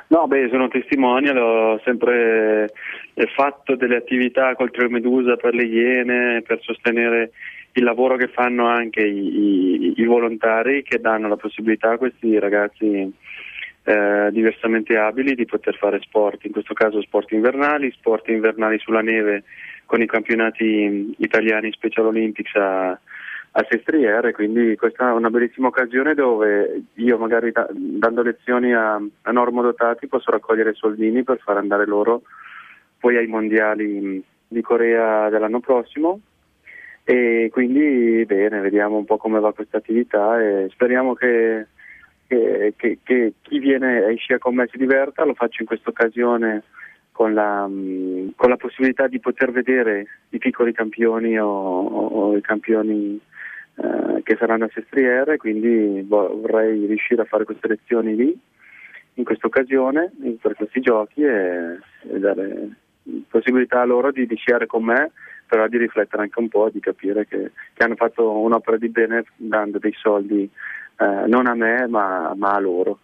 No, sono testimonial, ho sempre fatto delle attività col Trio Medusa per le Iene, per sostenere il lavoro che fanno anche i volontari, che danno la possibilità a questi ragazzi diversamente abili di poter fare sport, in questo caso sport invernali sulla neve con i campionati italiani Special Olympics a Sestriere, quindi questa è una bellissima occasione dove io magari dando lezioni a normodotati posso raccogliere soldini per far andare loro poi ai mondiali di Corea dell'anno prossimo, e quindi bene, vediamo un po' come va questa attività e speriamo che chi viene ai scia con me si diverta. Lo faccio in questa occasione con la possibilità di poter vedere i piccoli campioni o i campioni che saranno a Sestriere, quindi vorrei riuscire a fare queste lezioni lì in questa occasione, per questi giochi, e dare possibilità a loro di sciare con me, però di riflettere anche un po', di capire che hanno fatto un'opera di bene dando dei soldi non a me ma a loro.